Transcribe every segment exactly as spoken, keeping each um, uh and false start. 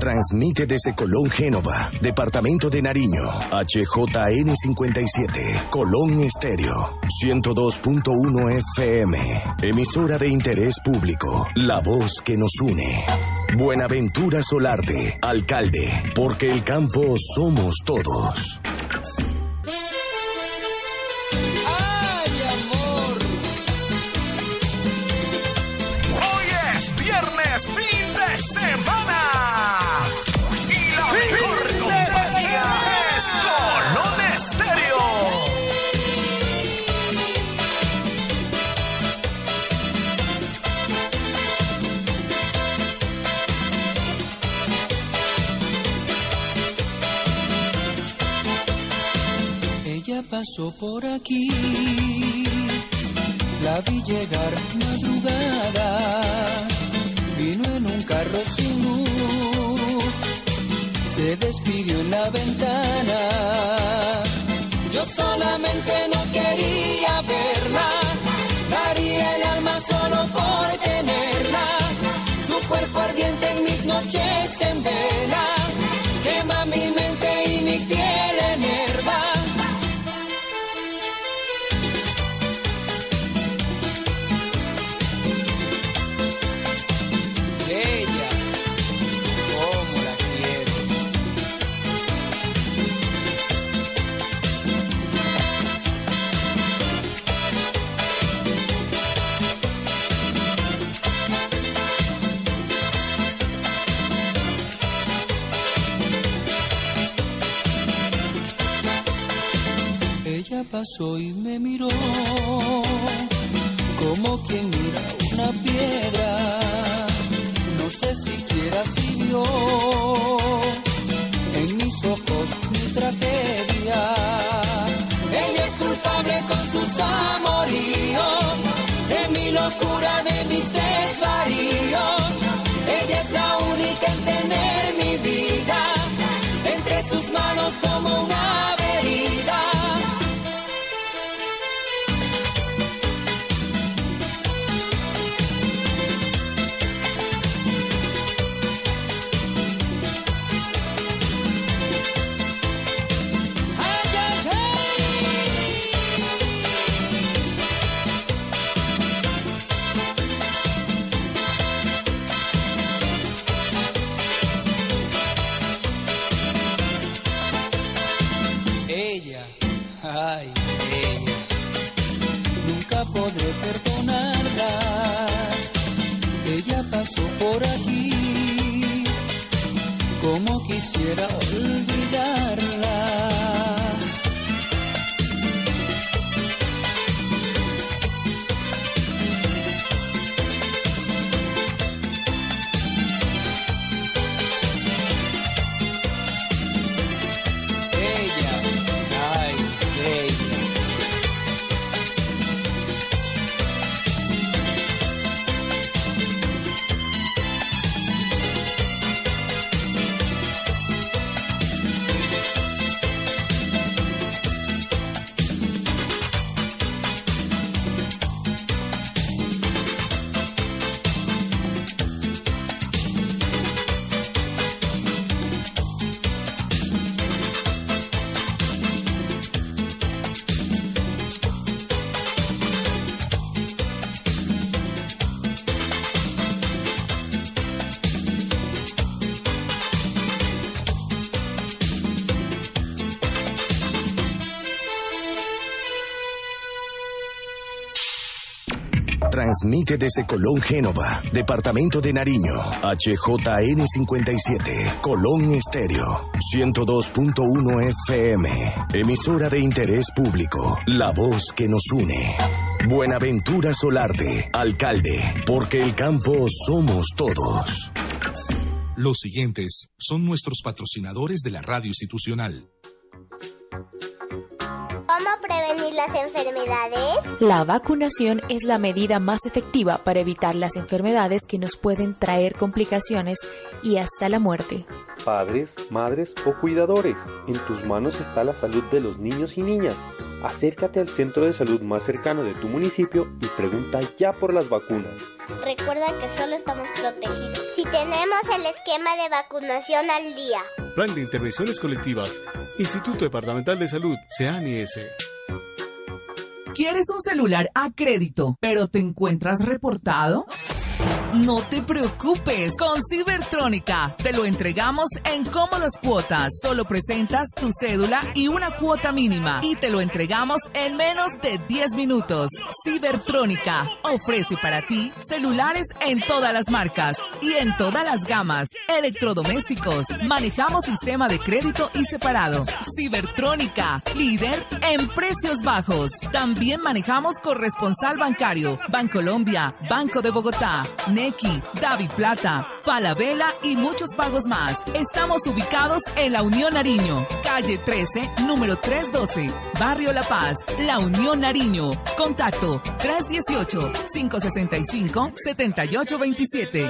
Transmite desde Colón, Génova, Departamento de Nariño, H J N cincuenta y siete, Colón Estéreo, ciento dos punto uno F M, emisora de interés público, la voz que nos une. Buenaventura Solarte, alcalde, porque el campo somos todos. Pasó por aquí, la vi llegar madrugada, vino en un carro sin luz, se despidió en la ventana. Yo solamente no quería verla, daría el alma solo por tenerla. Su cuerpo ardiente en mis noches en vela, quema mi mente y mi piel enerva. Pasó y me miró como quien mira una piedra. No sé siquiera si vio en mis ojos mi tragedia. Ella es culpable con sus amoríos, de mi locura, de mis desvaríos. Ella es la única en tener mi vida entre sus manos como una herida. Transmite desde Colón, Génova, Departamento de Nariño, H J N cincuenta y siete, Colón Estéreo, ciento dos punto uno F M, emisora de interés público, la voz que nos une. Buenaventura Solarte, alcalde, porque el campo somos todos. Los siguientes son nuestros patrocinadores de la radio institucional. ¿Cómo prevenir las enfermedades? La vacunación es la medida más efectiva para evitar las enfermedades que nos pueden traer complicaciones y hasta la muerte. Padres, madres o cuidadores, en tus manos está la salud de los niños y niñas. Acércate al centro de salud más cercano de tu municipio y pregunta ya por las vacunas. Recuerda que solo estamos protegidos si tenemos el esquema de vacunación al día. Plan de Intervenciones Colectivas, Instituto Departamental de Salud, CEANIS. ¿Quieres un celular a crédito, pero te encuentras reportado? No te preocupes, con Cibertrónica te lo entregamos en cómodas cuotas. Solo presentas tu cédula y una cuota mínima y te lo entregamos en menos de diez minutos. Cibertrónica ofrece para ti celulares en todas las marcas y en todas las gamas. Electrodomésticos, manejamos sistema de crédito y separado. Cibertrónica, líder en precios bajos. También manejamos corresponsal bancario, Bancolombia, Banco de Bogotá, Nequi, Davi Plata, Falabella y muchos pagos más. Estamos ubicados en La Unión Nariño, calle trece, número trescientos doce, Barrio La Paz, La Unión Nariño. Contacto tres uno ocho, cinco seis cinco, siete ocho dos siete.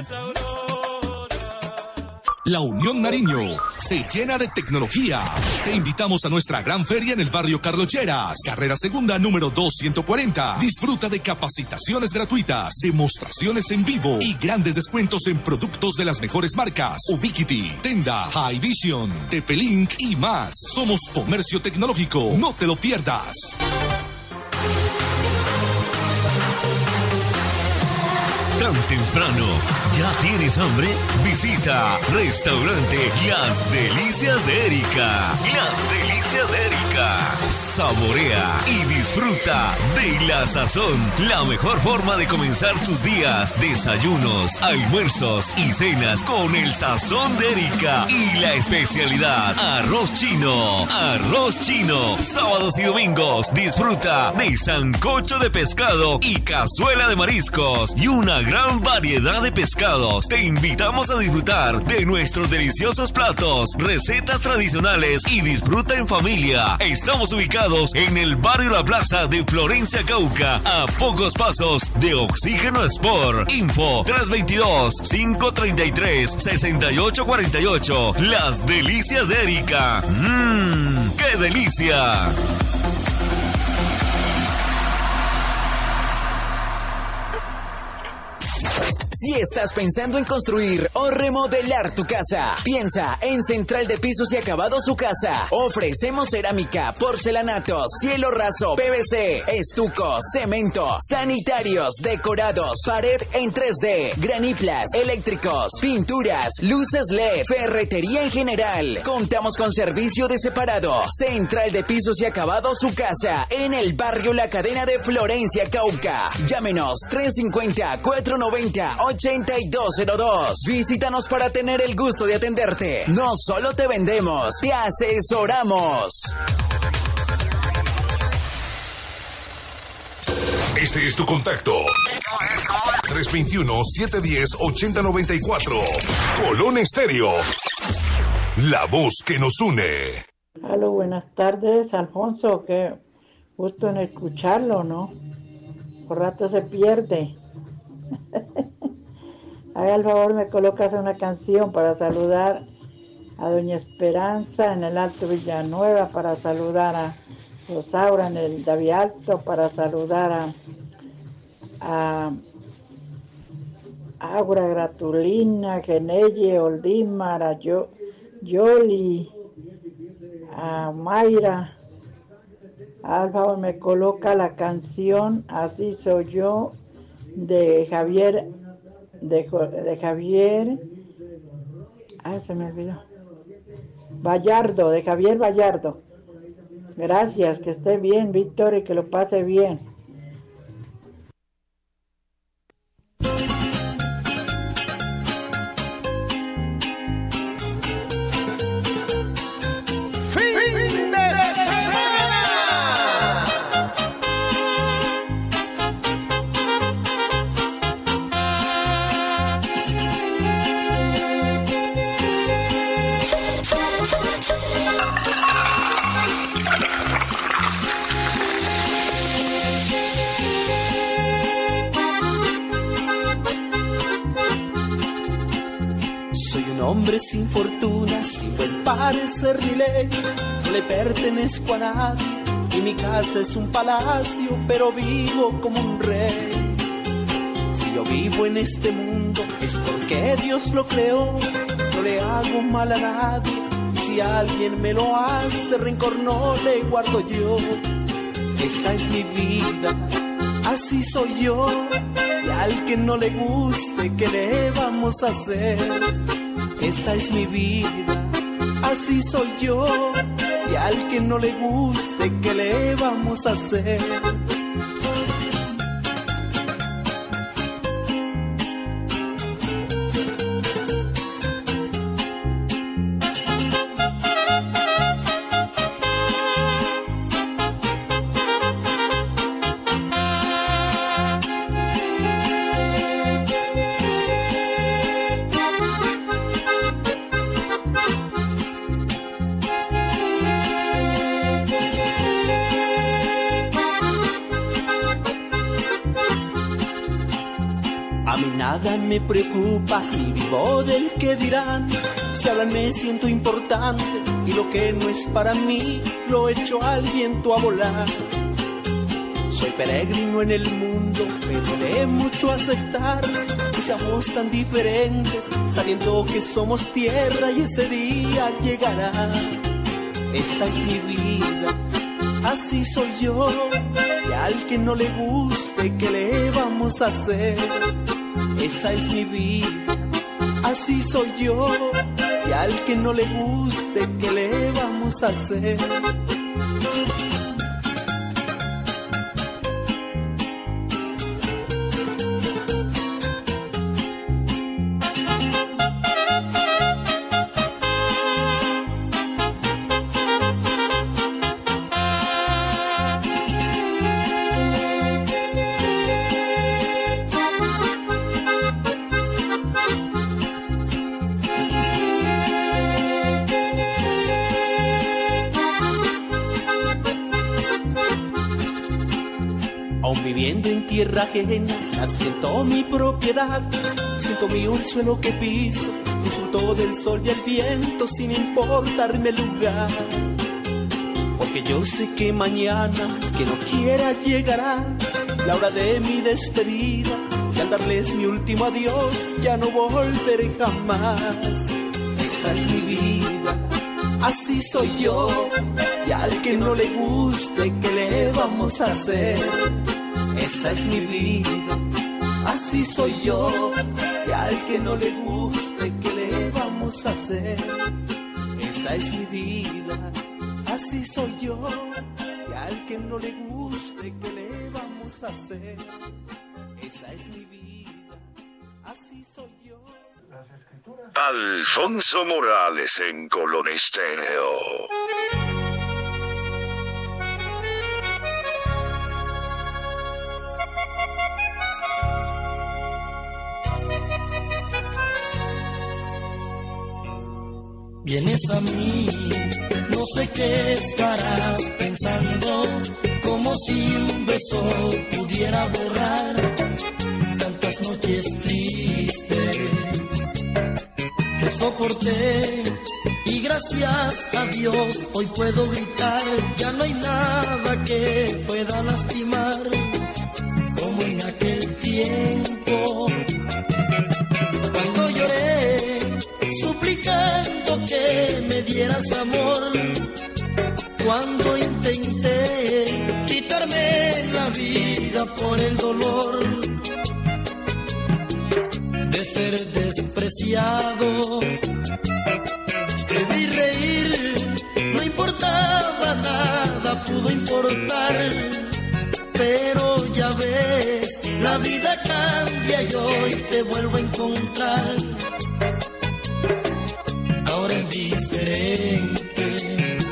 La Unión Nariño se llena de tecnología. Te invitamos a nuestra gran feria en el barrio Carlos Lleras, carrera segunda número doscientos cuarenta. Disfruta de capacitaciones gratuitas, demostraciones en vivo y grandes descuentos en productos de las mejores marcas: Ubiquiti, Tenda, High Vision, Tepelink y más. Somos Comercio Tecnológico, no te lo pierdas. Tan temprano, ¿ya tienes hambre? Visita Restaurante Las Delicias de Erika. Las Delicias de Erika. Saborea y disfruta de la sazón. La mejor forma de comenzar tus días, desayunos, almuerzos y cenas con el sazón de Erika. Y la especialidad, arroz chino. Arroz chino. Sábados y domingos, disfruta de sancocho de pescado y cazuela de mariscos. Y una gran variedad de pescados. Te invitamos a disfrutar de nuestros deliciosos platos, recetas tradicionales y disfruta en familia. Estamos ubicados en el barrio La Plaza de Florencia, Cauca, a pocos pasos de Oxígeno Sport. Info tres dos dos, cinco tres tres, seis ocho cuatro ocho. Las Delicias de Erika. ¡Mmm! ¡Qué delicia! Si estás pensando en construir o remodelar tu casa, piensa en Central de Pisos y Acabados Su Casa. Ofrecemos cerámica, porcelanatos, cielo raso, P V C, estuco, cemento, sanitarios, decorados, pared en tres D, graniplas, eléctricos, pinturas, luces L E D, ferretería en general. Contamos con servicio de separado. Central de Pisos y Acabados Su Casa, en el barrio La Cadena de Florencia, Cauca. Llámenos tres cinco cero, cuatro nueve cero, ochenta y dos cero dos. Visítanos para tener el gusto de atenderte. No solo te vendemos, te asesoramos. Este es tu contacto. tres dos uno, siete uno cero, ocho cero nueve cuatro. Colón Estéreo. La voz que nos une. Aló, buenas tardes, Alfonso. Qué gusto en escucharlo, ¿no? Por rato se pierde. Haga el favor, me colocas una canción para saludar a Doña Esperanza en el Alto Villanueva, para saludar a Rosaura en el Davi Alto, para saludar a, a Aura Gratulina, Genelle, Oldimar, a Yo, Yoli, a Mayra. Al favor, me coloca la canción Así Soy Yo de Javier, de, de Javier, ah, se me olvidó, Vallardo, de Javier Vallardo. Gracias, que esté bien, Víctor, y que lo pase bien. Hombre sin fortuna, sin buen parecer ni ley, no le pertenezco a nadie, y mi casa es un palacio, pero vivo como un rey. Si yo vivo en este mundo es porque Dios lo creó. No le hago mal a nadie, si alguien me lo hace, rencor no le guardo yo. Esa es mi vida, así soy yo. Y al que no le guste, ¿qué le vamos a hacer? Esa es mi vida, así soy yo. Y al que no le guste, ¿qué le vamos a hacer? Nada me preocupa, ni vivo del que dirán. Si hablan me siento importante, y lo que no es para mí lo echo al viento a volar. Soy peregrino en el mundo, me duele mucho aceptar que seamos tan diferentes, sabiendo que somos tierra y ese día llegará. Esta es mi vida, así soy yo, y al que no le guste, ¿qué le vamos a hacer? Esa es mi vida, así soy yo, y al que no le guste, ¿qué le vamos a hacer? Tierra ajena, siento mi propiedad, siento mío el suelo que piso, disfruto del sol y el viento sin importarme el lugar. Porque yo sé que mañana, que no quiera, llegará la hora de mi despedida, y al darles mi último adiós ya no volveré jamás. Esa es mi vida, así soy yo, y al que no le guste, ¿qué le vamos a hacer? Esa es mi vida, así soy yo, y al que no le guste, ¿qué le vamos a hacer? Esa es mi vida, así soy yo, y al que no le guste, ¿qué le vamos a hacer? Esa es mi vida, así soy yo. Alfonso Morales en Colón Estéreo. Vienes a mí, no sé qué estarás pensando, como si un beso pudiera borrar tantas noches tristes que soporté, y gracias a Dios hoy puedo gritar, ya no hay nada que pueda lastimar como en aquel tiempo cuando lloré suplicando que me dieras amor, cuando intenté quitarme la vida por el dolor de ser despreciado. Te vi reír, no importaba nada, pudo importar, pero ya ves, la vida cambia y hoy te vuelvo a encontrar. Ahora es diferente,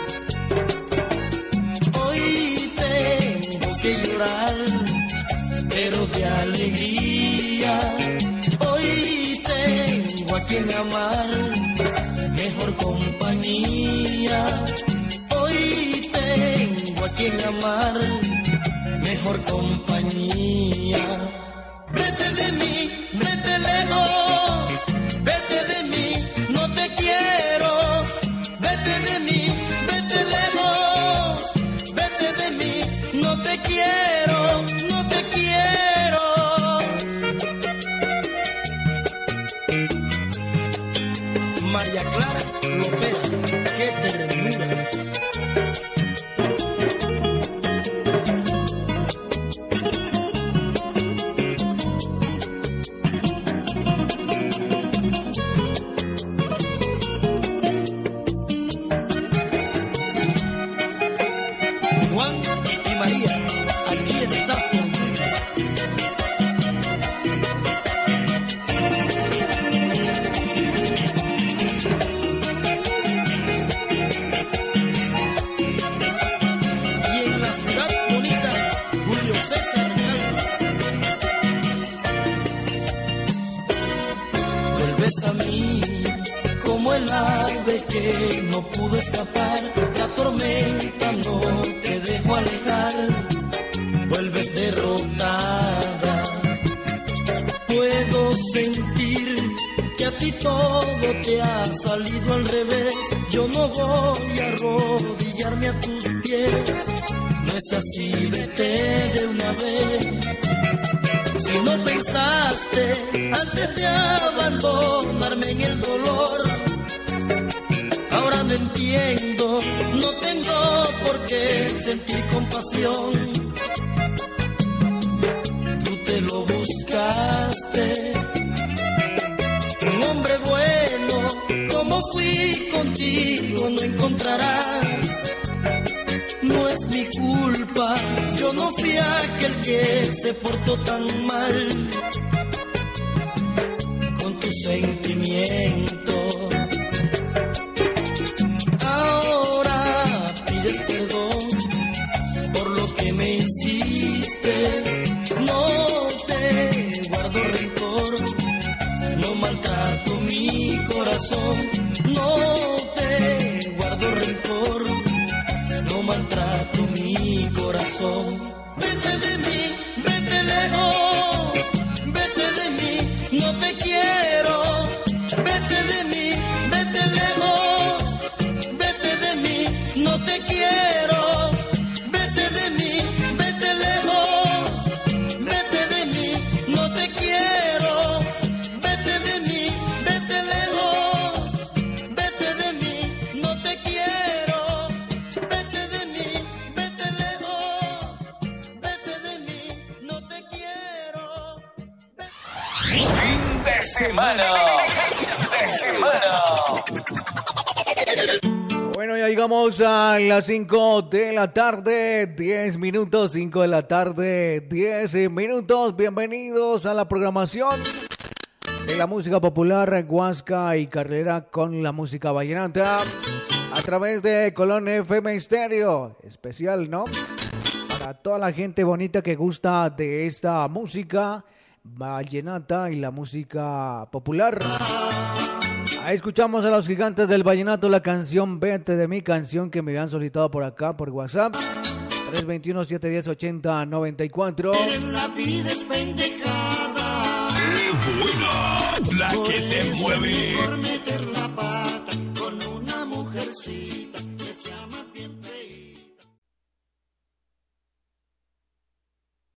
hoy tengo que llorar, pero de alegría. Hoy tengo a quien amar, mejor compañía. Hoy tengo a quien amar, mejor compañía. Vete de mí, vete lejos, vete de mí, no te quiero. Vete de mí, vete lejos, vete de mí. María Clara Lopera, qué ternura. Juan y María, aquí está su orgullo. Y en la ciudad bonita, Julio César Calvo. Vuelves a mí como el ave que no pudo escapar, la tormenta no te dejó alejar, vuelves derrotada. Puedo sentir que a ti todo te ha salido al revés, yo no voy a arrodillarme a tus pies, no es así, vete de una vez. Si no pensaste antes de abandonarme en el dolor, ahora no entiendo, no tengo por qué sentir compasión. Tú te lo buscaste, un hombre bueno, como fui contigo no encontrarás. No es mi culpa, yo no fui aquel que se portó tan mal con tus sentimientos. Ahora pides perdón por lo que me hiciste. No te guardo rencor, no maltrato mi corazón. No te guardo rencor, no maltrato mi corazón. Vete de mí, vete lejos, vete de mí, no te quiero. Vete de mí, vete lejos, vete de mí, no te quiero. Vete de mí, vete lejos, vete de mí, no te quiero. Vete de mí, vete lejos, vete de mí, no te quiero. Vete de mí, vete lejos, vete de mí, no te quiero. Fin de semana. Fin de semana. Bueno, ya llegamos a las cinco de la tarde, diez minutos, cinco de la tarde, diez minutos. Bienvenidos a la programación de la música popular, huasca y carrera con la música vallenata a través de Colón F M Estéreo. Especial, ¿no? Para toda la gente bonita que gusta de esta música vallenata y la música popular. Ahí escuchamos a los gigantes del vallenato, la canción Vete de mí, canción que me habían solicitado por acá, por WhatsApp, tres dos uno, siete uno cero, ocho cero nueve cuatro. La vida es pendejada. ¡Qué buena! La que te mueve.